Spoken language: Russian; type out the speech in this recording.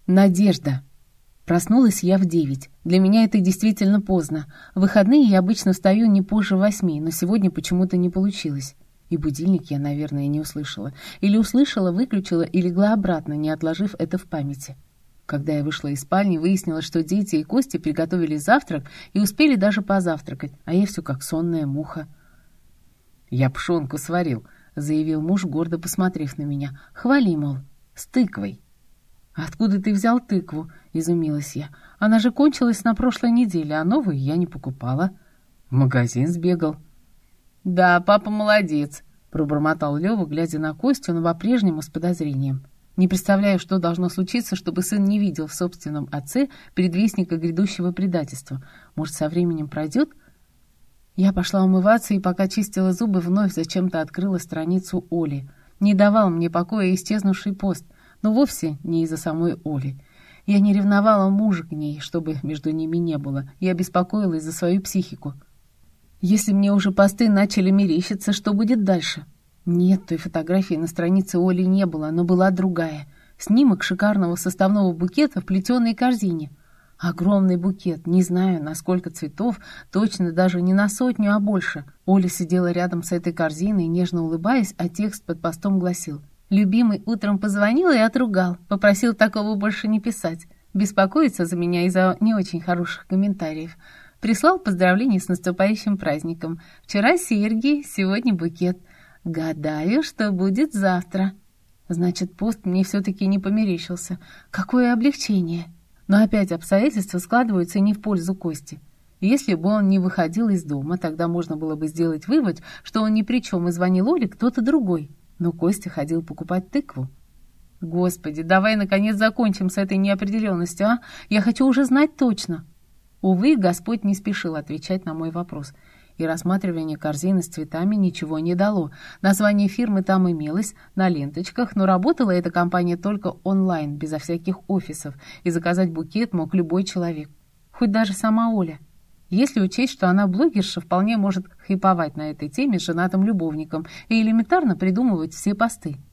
Надежда. Проснулась я в 9. Для меня это действительно поздно. В выходные я обычно встаю не позже 8, но сегодня почему-то не получилось. И будильник я, наверное, не услышала. Или услышала, выключила и легла обратно, не отложив это в памяти. Когда я вышла из спальни, выяснилось, что дети и Костя приготовили завтрак и успели даже позавтракать, а я все как сонная муха. «Я пшенку сварил», — заявил муж, гордо посмотрев на меня. «Хвали, мол, с тыквой». «Откуда ты взял тыкву?» — изумилась я. «Она же кончилась на прошлой неделе, а новую я не покупала». «В магазин сбегал». «Да, папа молодец», — пробормотал Лёва, глядя на Костю, но по-прежнему с подозрением. Не представляю, что должно случиться, чтобы сын не видел в собственном отце предвестника грядущего предательства. Может, со временем пройдет? Я пошла умываться и, пока чистила зубы, вновь зачем-то открыла страницу Оли. Не давал мне покоя исчезнувший пост, но вовсе не из-за самой Оли. Я не ревновала мужа к ней, чтобы между ними не было. Я беспокоилась за свою психику. Если мне уже посты начали мерещиться, что будет дальше? Нет, той фотографии на странице Оли не было, но была другая. Снимок шикарного составного букета в плетеной корзине. Огромный букет, не знаю, на сколько цветов, точно даже не на 100, а больше. Оля сидела рядом с этой корзиной, нежно улыбаясь, а текст под постом гласил: «Любимый утром позвонил и отругал, попросил такого больше не писать, беспокоиться за меня из-за не очень хороших комментариев. Прислал поздравления с наступающим праздником. Вчера серьги, сегодня букет. Гадаю, что будет завтра». Значит, пост мне все-таки не померещился. Какое облегчение! Но опять обстоятельства складываются не в пользу Кости. Если бы он не выходил из дома, тогда можно было бы сделать вывод, что он ни при чем и звонил Оле кто-то другой. Но Костя ходил покупать тыкву. Господи, давай наконец закончим с этой неопределенностью, а? Я хочу уже знать точно. Увы, Господь не спешил отвечать на мой вопрос. И рассматривание корзины с цветами ничего не дало. Название фирмы там имелось на ленточках, но работала эта компания только онлайн, безо всяких офисов, и заказать букет мог любой человек. Хоть даже сама Оля. Если учесть, что она блогерша, вполне может хайповать на этой теме с женатым любовником и элементарно придумывать все посты.